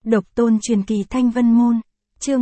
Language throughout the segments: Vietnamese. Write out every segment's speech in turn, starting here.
Độc tôn truyền kỳ Thanh Vân Môn, chương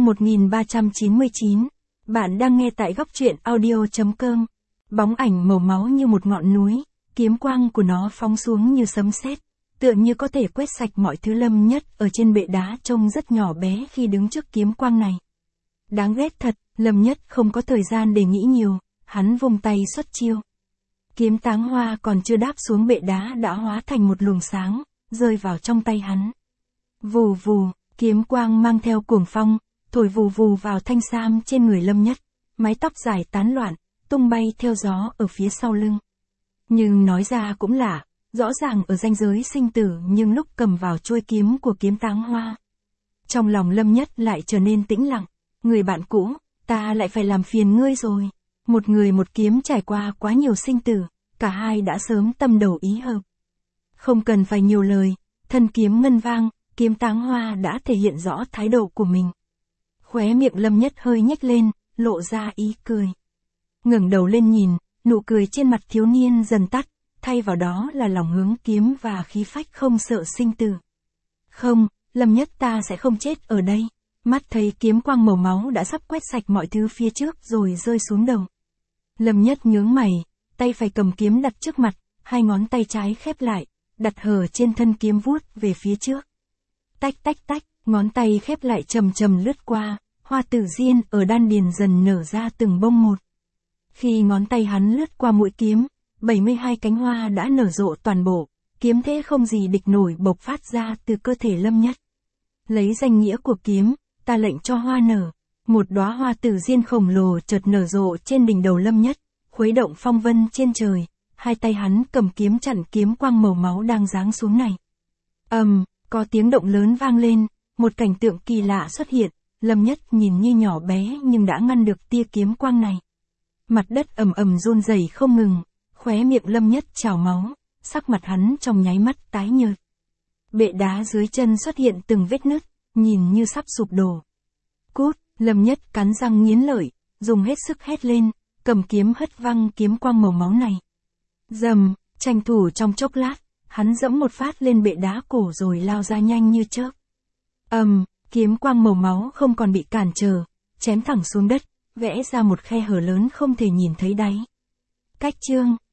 1399. Bạn đang nghe tại góc truyện audio.com. Bóng ảnh màu máu như một ngọn núi, kiếm quang của nó phóng xuống như sấm sét, tựa như có thể quét sạch mọi thứ. Lâm Nhất ở trên bệ đá trông rất nhỏ bé khi đứng trước kiếm quang này. Đáng ghét thật, Lâm Nhất không có thời gian để nghĩ nhiều, hắn vung tay xuất chiêu. Kiếm táng hoa còn chưa đáp xuống bệ đá đã hóa thành một luồng sáng, rơi vào trong tay hắn. Vù vù, kiếm quang mang theo cuồng phong, thổi vù vù vào thanh sam trên người Lâm Nhất, mái tóc dài tán loạn, tung bay theo gió ở phía sau lưng. Nhưng nói ra cũng lạ, rõ ràng ở ranh giới sinh tử nhưng lúc cầm vào chuôi kiếm của kiếm táng hoa. Trong lòng Lâm Nhất lại trở nên tĩnh lặng, người bạn cũ, ta lại phải làm phiền ngươi rồi. Một người một kiếm trải qua quá nhiều sinh tử, cả hai đã sớm tâm đầu ý hợp. Không cần phải nhiều lời, thân kiếm ngân vang, kiếm táng hoa đã thể hiện rõ thái độ của mình. Khóe miệng Lâm Nhất hơi nhếch lên, lộ ra ý cười. Ngẩng đầu lên nhìn, nụ cười trên mặt thiếu niên dần tắt, thay vào đó là lòng hướng kiếm và khí phách không sợ sinh tử. Không, Lâm Nhất, ta sẽ không chết ở đây. Mắt thấy kiếm quang màu máu đã sắp quét sạch mọi thứ phía trước rồi rơi xuống đầu. Lâm Nhất nhướng mày, tay phải cầm kiếm đặt trước mặt, hai ngón tay trái khép lại, đặt hở trên thân kiếm vuốt về phía trước. Tách tách tách, ngón tay khép lại chầm chầm lướt qua, hoa tử diên ở đan điền dần nở ra từng bông một. Khi ngón tay hắn lướt qua mũi kiếm, 72 cánh hoa đã nở rộ toàn bộ, kiếm thế không gì địch nổi bộc phát ra từ cơ thể Lâm Nhất. Lấy danh nghĩa của kiếm, ta lệnh cho hoa nở. Một đóa hoa tử diên khổng lồ chợt nở rộ trên đỉnh đầu Lâm Nhất, khuấy động phong vân trên trời, hai tay hắn cầm kiếm chặn kiếm quang màu máu đang giáng xuống này. Có tiếng động lớn vang lên, một cảnh tượng kỳ lạ xuất hiện, Lâm Nhất nhìn như nhỏ bé nhưng đã ngăn được tia kiếm quang này. Mặt đất ầm ầm run rẩy không ngừng, khóe miệng Lâm Nhất trào máu, sắc mặt hắn trong nháy mắt tái nhợt. Bệ đá dưới chân xuất hiện từng vết nứt, nhìn như sắp sụp đổ. Cút, Lâm Nhất cắn răng nghiến lợi, dùng hết sức hét lên, cầm kiếm hất văng kiếm quang màu máu này. Rầm, tranh thủ trong chốc lát, hắn giẫm một phát lên bệ đá cổ rồi lao ra nhanh như chớp. Kiếm quang màu máu không còn bị cản trở, chém thẳng xuống đất, vẽ ra một khe hở lớn không thể nhìn thấy đáy. Cách chương